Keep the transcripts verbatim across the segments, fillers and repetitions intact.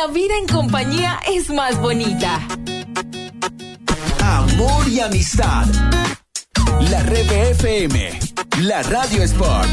La vida en compañía es más bonita. Amor y amistad. La Red F M, la Radio Sport.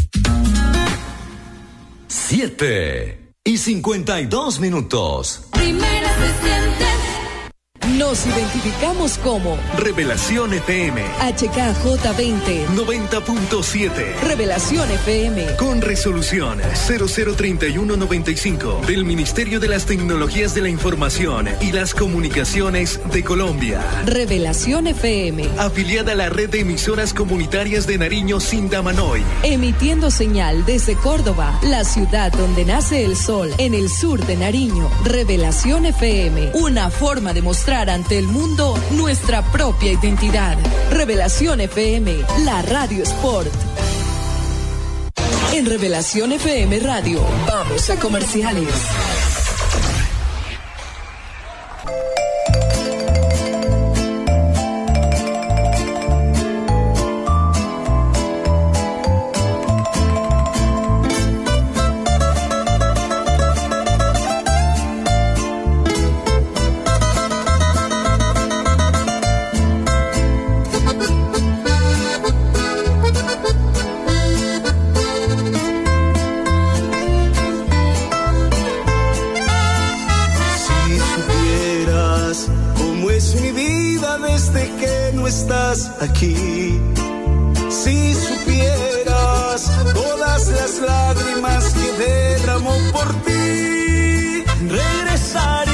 Siete y cincuenta y dos minutos. Primera se siente. Nos identificamos como Revelación F M H K J veinte noventa punto siete. Revelación F M con resolución cero cero treinta y uno noventa y cinco del Ministerio de las Tecnologías de la Información y las Comunicaciones de Colombia. Revelación F M, afiliada a la red de emisoras comunitarias de Nariño Sindamanoy, emitiendo señal desde Córdoba, la ciudad donde nace el sol, en el sur de Nariño. Revelación F M, una forma de mostrar ante el mundo nuestra propia identidad. Revelación F M, la Radio Sport. En Revelación F M Radio, vamos a comerciales. Aquí, si supieras todas las lágrimas que derramó por ti, regresarías,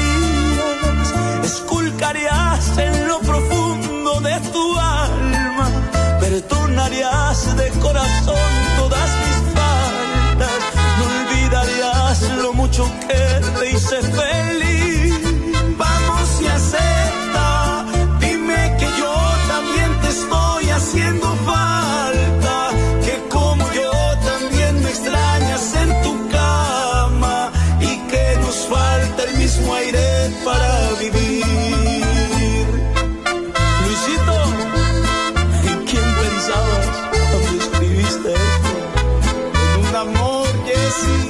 esculcarías en lo profundo de tu alma, perdonarías de corazón todas mis faltas, no olvidarías lo mucho que te hice feliz. Vamos y acepta, dime que yo también te estoy haciendo falta, que como yo también me extrañas en tu cama y que nos falta el mismo aire para vivir. Luisito, ¿en quién pensabas cuando escribiste esto? En un amor, Jessy.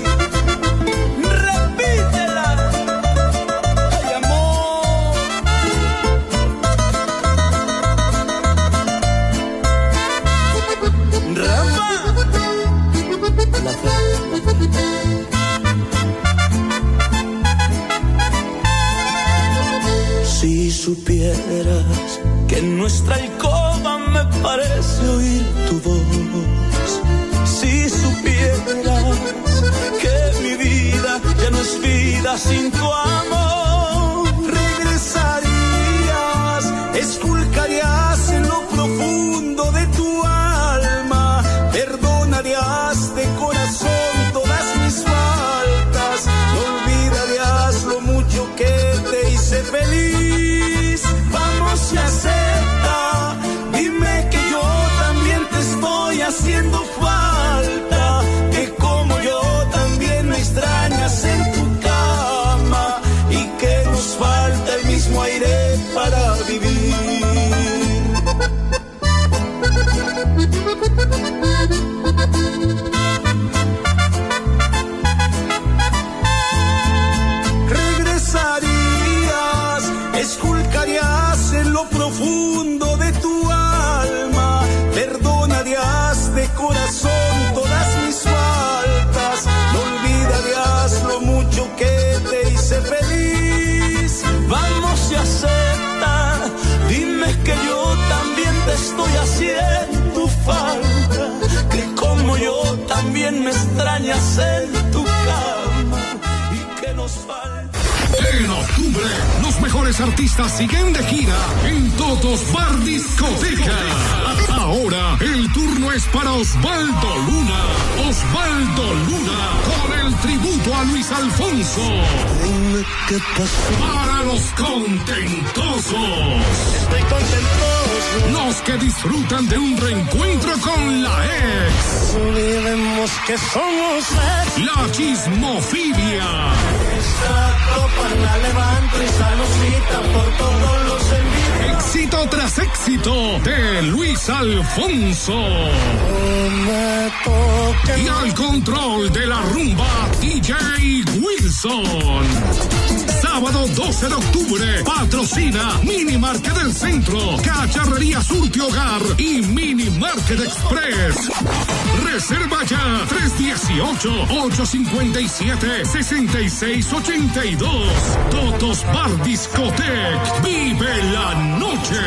Si supieras que en nuestra alcoba me parece oír tu voz, si supieras que mi vida ya no es vida sin tu amor, regresarías, esculcarías en lo profundo de tu alma, perdonarías de corazón todas mis faltas, no olvidarías lo mucho que te hice feliz. Vamos y acepta, dime que yo también te estoy haciendo falta, que como yo también me extrañas en tu cama y que nos falta el mismo aire para vivir. Regresarías, esculcarías en lo profundo de tu alma, perdonarías de corazón todas mis faltas, no olvidarías lo mucho que te hice feliz. Vamos y acepta, dime que yo también te estoy haciendo falta, que como yo también me extrañas en tu cama y que nos falta. En octubre, los mejores artistas siguen de gira en Totos Bar Discoteca. Ahora, el turno es para Osvaldo Luna. Osvaldo Luna, con el tributo a Luis Alfonso. ¿Qué pasó? Para los contentosos. Estoy contentoso. Los que disfrutan de un reencuentro con la ex. Olvidemos que somos ex. La chismofilia. Esta copa la levanto y saludita por todos los envíos. Éxito éxito tras éxito de Luis Alfonso. Y al control de la rumba, D J Wilson. Sábado doce de octubre, patrocina Mini Market del Centro, Cacharrería Surti Hogar y Mini Market Express. Reserva ya tres dieciocho, ocho cincuenta y siete, sesenta y seis ochenta y dos. Totos Bar Discotec, vive la noche.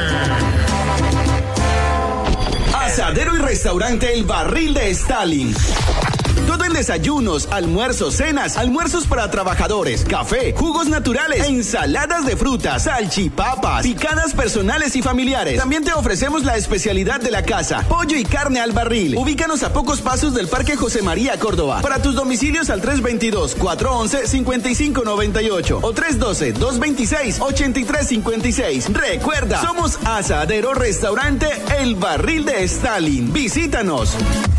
Asadero y restaurante El Barril de Stalin. Todo en desayunos, almuerzos, cenas, almuerzos para trabajadores, café, jugos naturales, ensaladas de frutas, salchipapas, picadas personales y familiares. También te ofrecemos la especialidad de la casa, pollo y carne al barril. Ubícanos a pocos pasos del Parque José María Córdoba. Para tus domicilios al tres veintidós, cuatrocientos once, cincuenta y cinco noventa y ocho o tres doce, doscientos veintiséis, ochenta y tres cincuenta y seis. Recuerda, somos Asadero Restaurante El Barril de Stalin. Visítanos.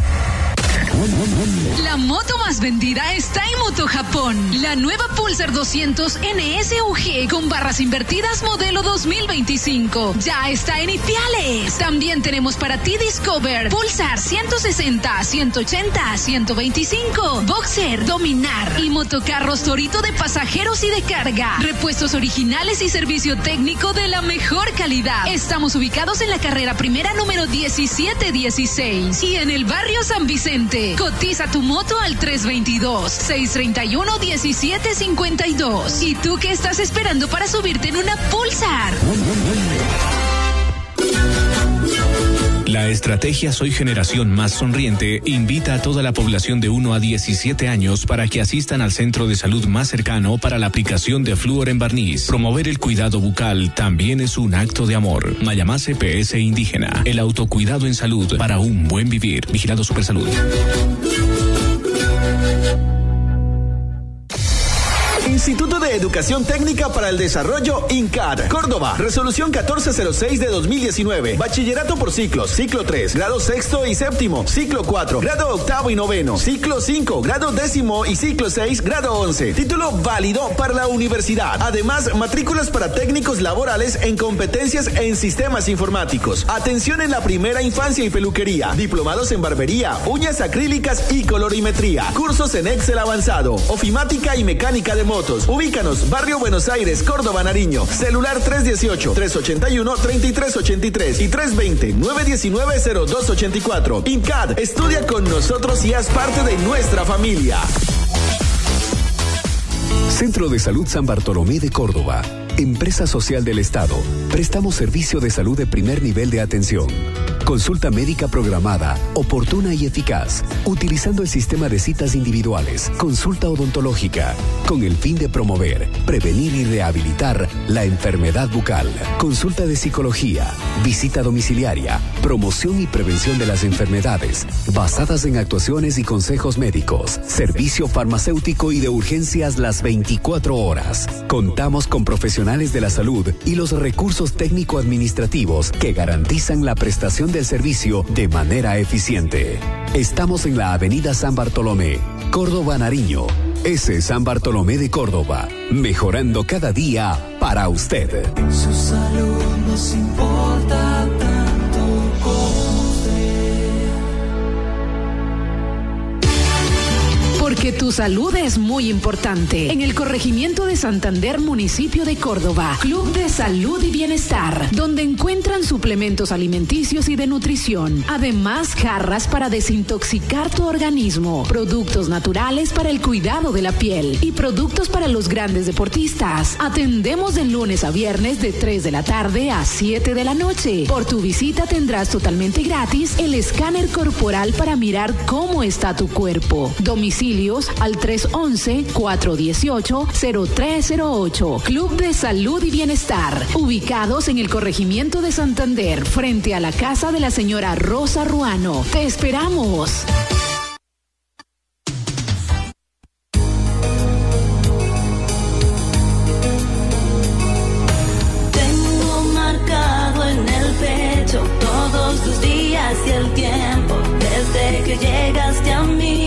La moto más vendida está en Moto Japón. La nueva Pulsar doscientos N S U G con barras invertidas modelo dos mil veinticinco. Ya está en Ipiales. También tenemos para ti Discover, Pulsar ciento sesenta, ciento ochenta, ciento veinticinco, Boxer, Dominar y motocarros Torito de pasajeros y de carga. Repuestos originales y servicio técnico de la mejor calidad. Estamos ubicados en la carrera primera número diecisiete dieciséis y en el barrio San Vicente. Cotiza tu moto al tres veintidós, seiscientos treinta y uno, diecisiete cincuenta y dos. ¿Y tú qué estás esperando para subirte en una Pulsar? La estrategia Soy Generación Más Sonriente invita a toda la población de uno a diecisiete años para que asistan al centro de salud más cercano para la aplicación de flúor en barniz. Promover el cuidado bucal también es un acto de amor. Mayamá C P S Indígena. El autocuidado en salud para un buen vivir. Vigilado Supersalud. Instituto de Educación Técnica para el Desarrollo INCAD, Córdoba, resolución catorce cero seis de dos mil diecinueve, bachillerato por ciclos, ciclo tres, grado sexto y séptimo, ciclo cuatro, grado octavo y noveno, ciclo cinco, grado décimo y ciclo seis, grado once, título válido para la universidad, además matrículas para técnicos laborales en competencias en sistemas informáticos, atención en la primera infancia y peluquería, diplomados en barbería, uñas acrílicas y colorimetría, cursos en Excel avanzado, ofimática y mecánica de motos. Ubícanos, Barrio Buenos Aires, Córdoba, Nariño. Celular tres dieciocho, trescientos ochenta y uno, treinta y tres ochenta y tres y tres veinte, nueve diecinueve, cero dos ochenta y cuatro. INCAD, estudia con nosotros y haz parte de nuestra familia. Centro de Salud San Bartolomé de Córdoba. Empresa social del Estado. Prestamos servicio de salud de primer nivel de atención. Consulta médica programada, oportuna y eficaz, utilizando el sistema de citas individuales, consulta odontológica, con el fin de promover, prevenir y rehabilitar la enfermedad bucal, consulta de psicología, visita domiciliaria, promoción y prevención de las enfermedades, basadas en actuaciones y consejos médicos, servicio farmacéutico y de urgencias las veinticuatro horas. Contamos con profesionales de la salud y los recursos técnico-administrativos que garantizan la prestación del servicio de manera eficiente. Estamos en la avenida San Bartolomé, Córdoba, Nariño. Ese San Bartolomé de Córdoba, mejorando cada día para usted. Su salud nos importa tanto como usted. Porque tu salud es muy importante. En el corregimiento de Santander, municipio de Córdoba, Club de Salud y Bienestar, donde encuentran suplementos alimenticios y de nutrición. Además, jarras para desintoxicar tu organismo, productos naturales para el cuidado de la piel y productos para los grandes deportistas. Atendemos de lunes a viernes de tres de la tarde a siete de la noche. Por tu visita tendrás totalmente gratis el escáner corporal para mirar cómo está tu cuerpo. Domicilio al tres once, cuatro dieciocho, cero tres cero ocho. Club de Salud y Bienestar, ubicados en el corregimiento de Santander, frente a la casa de la señora Rosa Ruano. ¡Te esperamos! Tengo marcado en el pecho todos tus días y el tiempo desde que llegaste a mí.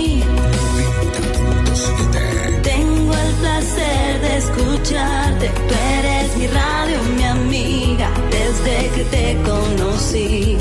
De escucharte, tú eres mi radio, mi amiga, desde desde que te conocí.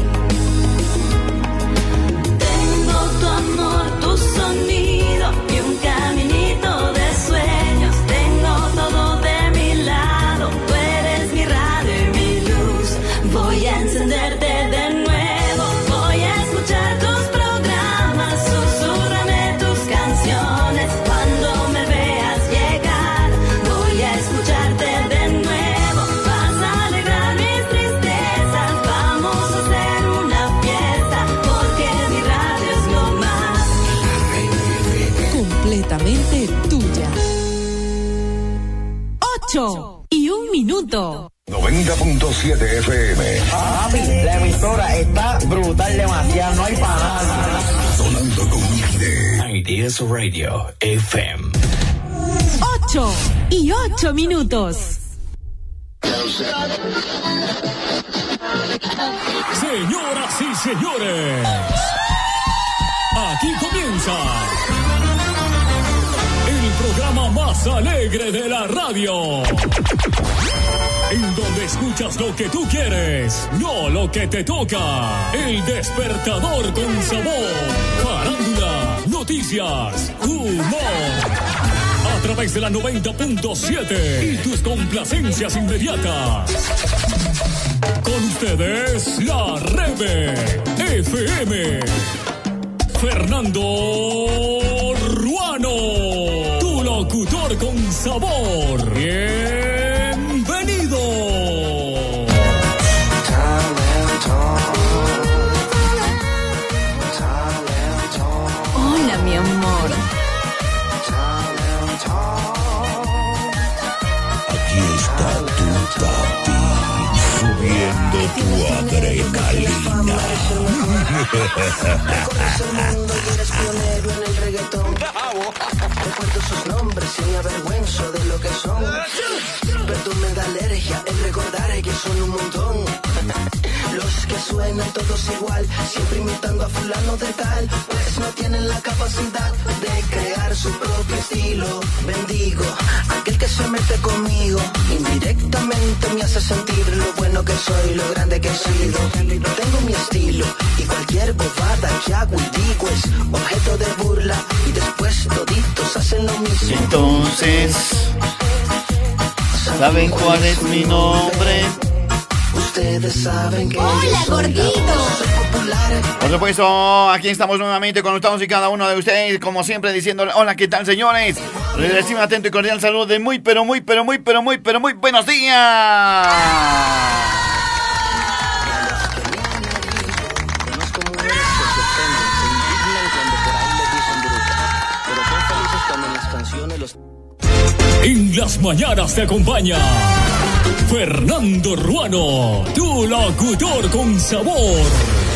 Tengo tu amor, tu sonido y un caminito de sueños. Tengo todo de mi lado, tú eres mi radio y mi luz. Voy a encenderte de nuevo, voy a escuchar tus programas, susúrrame tus canciones. Cuando me veas llegar, voy a escucharte de nuevo. Vas a alegrar mis tristezas, vamos a hacer una fiesta, porque mi radio es lo más. Completamente tuya. Ocho y un minuto. noventa punto siete F M. Papi, la emisora está brutal, demasiado, no hay para nada. Sonando con Mide. Ideas Radio F M. Ocho y ocho minutos. Señoras y señores, aquí comienza el programa más alegre de la radio, en donde escuchas lo que tú quieres, no lo que te toca. El despertador con sabor, farándula, noticias, humor. A través de la noventa punto siete y tus complacencias inmediatas. Con ustedes, la Rebe F M. Fernando Ruano, tu locutor con sabor. Bienvenido. Hola, mi amor. Aquí está tu papi, subiendo tu adrenalina. Recuerdo sus nombres y me avergüenzo de lo que son. Pero tú me da alergia el recordar que son un montón. Los que suenan todos igual, siempre imitando a fulano de tal, pues no tienen la capacidad de crear su propio estilo. Bendigo a aquel que se mete conmigo, indirectamente me hace sentir lo bueno que soy, lo grande que he sido. Tengo mi estilo y cualquier bobada que hago y digo es objeto de burla, y después toditos hacen lo mismo. Entonces, ¿saben cuál es mi nombre? Ustedes saben que ¡Hola, yo soy gordito! Por supuesto, aquí estamos nuevamente con todos y cada uno de ustedes, como siempre, diciéndole hola, ¿qué tal, señores? Les recibo un atento y cordial saludo de muy, pero muy, pero muy, pero muy, pero muy buenos días. En las mañanas te acompaña Fernando Ruano, tu locutor con sabor.